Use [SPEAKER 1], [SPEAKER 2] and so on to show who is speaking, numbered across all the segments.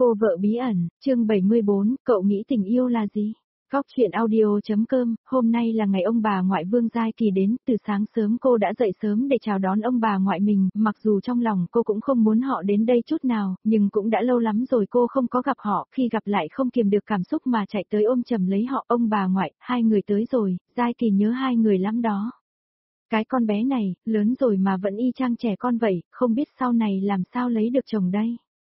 [SPEAKER 1] Cô vợ bí ẩn, chương 74, cậu nghĩ tình yêu là gì? Góc chuyện audio.com, hôm nay là ngày ông bà ngoại Vương Giai Kỳ đến, từ sáng sớm cô đã dậy sớm để chào đón ông bà ngoại mình, mặc dù trong lòng cô cũng không muốn họ đến đây chút nào, nhưng cũng đã lâu lắm rồi cô không có gặp họ, khi gặp lại không kiềm được cảm xúc mà chạy tới ôm chầm lấy họ, ông bà ngoại, hai người tới rồi, Giai Kỳ nhớ hai người lắm đó. Cái con bé này, lớn rồi mà vẫn y chang trẻ con vậy, không biết sau này làm sao lấy được chồng đây.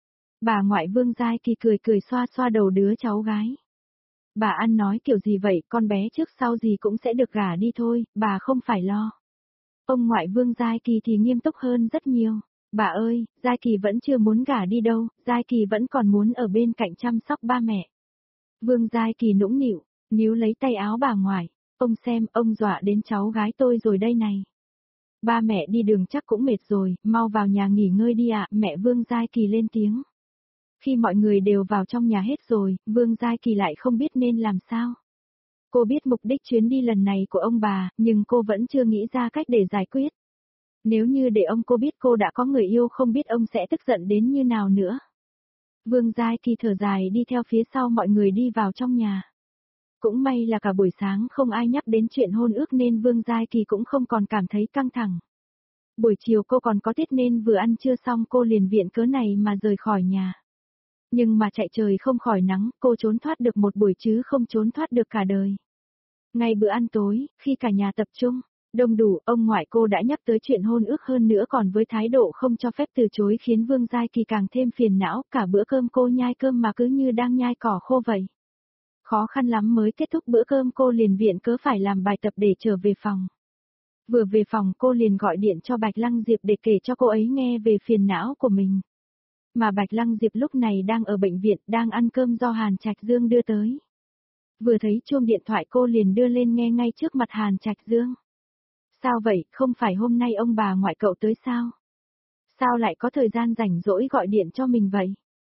[SPEAKER 1] Bà ngoại Vương Giai Kỳ cười cười xoa xoa đầu đứa cháu gái. Bà ăn nói kiểu gì vậy, con bé trước sau gì cũng sẽ được gả đi thôi, bà không phải lo. Ông ngoại Vương Giai Kỳ thì nghiêm túc hơn rất nhiều. Bà ơi, Giai Kỳ vẫn chưa muốn gả đi đâu, Giai Kỳ vẫn còn muốn ở bên cạnh chăm sóc ba mẹ. Vương Giai Kỳ nũng nịu, níu lấy tay áo bà ngoại. Ông xem, ông dọa đến cháu gái tôi rồi đây này. Ba mẹ đi đường chắc cũng mệt rồi, mau vào nhà nghỉ ngơi đi ạ, mẹ Vương Giai Kỳ lên tiếng. Khi mọi người đều vào trong nhà hết rồi, Vương Giai Kỳ lại không biết nên làm sao. Cô biết mục đích chuyến đi lần này của ông bà, nhưng cô vẫn chưa nghĩ ra cách để giải quyết. Nếu như để ông cô biết cô đã có người yêu không biết ông sẽ tức giận đến như nào nữa. Vương Giai Kỳ thở dài đi theo phía sau mọi người đi vào trong nhà. Cũng may là cả buổi sáng không ai nhắc đến chuyện hôn ước nên Vương Giai Kỳ cũng không còn cảm thấy căng thẳng. Buổi chiều cô còn có tiết nên vừa ăn trưa xong cô liền viện cớ này mà rời khỏi nhà. Nhưng mà chạy trời không khỏi nắng, cô trốn thoát được một buổi chứ không trốn thoát được cả đời. Ngay bữa ăn tối, khi cả nhà tập trung, đông đủ, ông ngoại cô đã nhắc tới chuyện hôn ước hơn nữa còn với thái độ không cho phép từ chối khiến Vương Giai Kỳ càng thêm phiền não, cả bữa cơm cô nhai cơm mà cứ như đang nhai cỏ khô vậy. Khó khăn lắm mới kết thúc bữa cơm cô liền viện cớ phải làm bài tập để trở về phòng. Vừa về phòng cô liền gọi điện cho Bạch Lăng Diệp để kể cho cô ấy nghe về phiền não của mình. Mà Bạch Lăng Diệp lúc này đang ở bệnh viện, đang ăn cơm do Hàn Trạch Dương đưa tới. Vừa thấy chuông điện thoại cô liền đưa lên nghe ngay trước mặt Hàn Trạch Dương. Sao vậy, không phải hôm nay ông bà ngoại cậu tới sao? Sao lại có thời gian rảnh rỗi gọi điện cho mình vậy?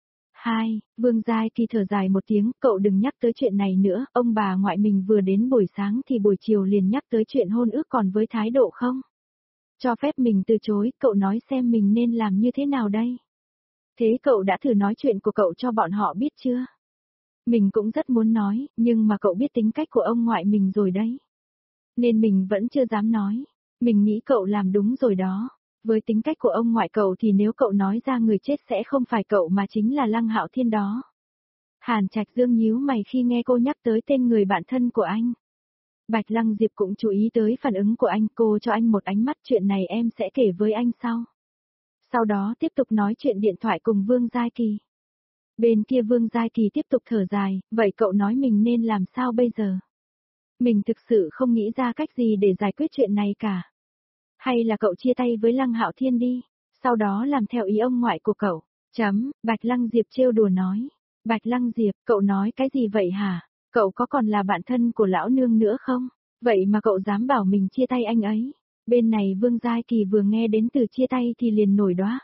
[SPEAKER 1] Vương Giai Kỳ thở dài một tiếng, cậu đừng nhắc tới chuyện này nữa, ông bà ngoại mình vừa đến buổi sáng thì buổi chiều liền nhắc tới chuyện hôn ước còn với thái độ không? Cho phép mình từ chối, cậu nói xem mình nên làm như thế nào đây? Thế cậu đã thử nói chuyện của cậu cho bọn họ biết chưa? Mình cũng rất muốn nói, nhưng mà cậu biết tính cách của ông ngoại mình rồi đấy. Nên mình vẫn chưa dám nói. Mình nghĩ cậu làm đúng rồi đó. Với tính cách của ông ngoại cậu thì nếu cậu nói ra người chết sẽ không phải cậu mà chính là Lăng Hạo Thiên đó. Hàn Trạch Dương nhíu mày khi nghe cô nhắc tới tên người bạn thân của anh. Bạch Lăng Diệp cũng chú ý tới phản ứng của anh, cô cho anh một ánh mắt, chuyện này em sẽ kể với anh sau. Sau đó tiếp tục nói chuyện điện thoại cùng Vương Giai Kỳ. Bên kia Vương Giai Kỳ tiếp tục thở dài, vậy cậu nói mình nên làm sao bây giờ? Mình thực sự không nghĩ ra cách gì để giải quyết chuyện này cả. Hay là cậu chia tay với Lăng Hạo Thiên đi, sau đó làm theo ý ông ngoại của cậu. Bạch Lăng Diệp trêu đùa nói. Bạch Lăng Diệp, cậu nói cái gì vậy hả? Cậu có còn là bạn thân của lão nương nữa không? Vậy mà cậu dám bảo mình chia tay anh ấy. Bên này Vương Giai Kỳ vừa nghe đến từ chia tay thì liền nổi đoá.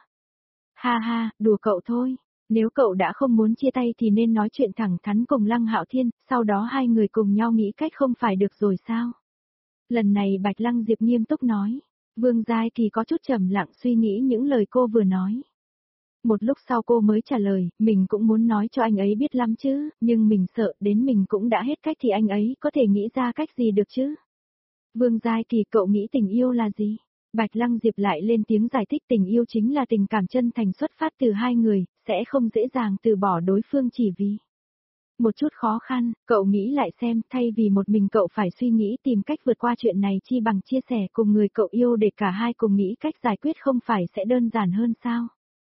[SPEAKER 1] Ha ha, đùa cậu thôi. Nếu cậu đã không muốn chia tay thì nên nói chuyện thẳng thắn cùng Lăng Hạo Thiên, sau đó hai người cùng nhau nghĩ cách không phải được rồi sao? Lần này Bạch Lăng Diệp nghiêm túc nói. Vương Giai Kỳ có chút trầm lặng suy nghĩ những lời cô vừa nói. Một lúc sau cô mới trả lời, mình cũng muốn nói cho anh ấy biết lắm chứ, nhưng mình sợ đến mình cũng đã hết cách thì anh ấy có thể nghĩ ra cách gì được chứ? Vương Giai Kỳ, cậu nghĩ tình yêu là gì? Bạch Lăng Diệp lại lên tiếng giải thích, tình yêu chính là tình cảm chân thành xuất phát từ hai người, sẽ không dễ dàng từ bỏ đối phương chỉ vì một chút khó khăn. Cậu nghĩ lại xem, thay vì một mình cậu phải suy nghĩ tìm cách vượt qua chuyện này chi bằng chia sẻ cùng người cậu yêu để cả hai cùng nghĩ cách giải quyết không phải sẽ đơn giản hơn sao?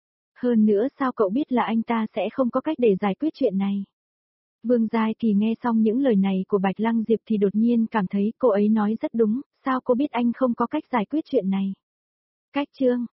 [SPEAKER 1] Hơn nữa sao cậu biết là anh ta sẽ không có cách để giải quyết chuyện này? Vương Giai Kỳ nghe xong những lời này của Bạch Lăng Diệp thì đột nhiên cảm thấy cô ấy nói rất đúng, sao cô biết anh không có cách giải quyết chuyện này? Cách chương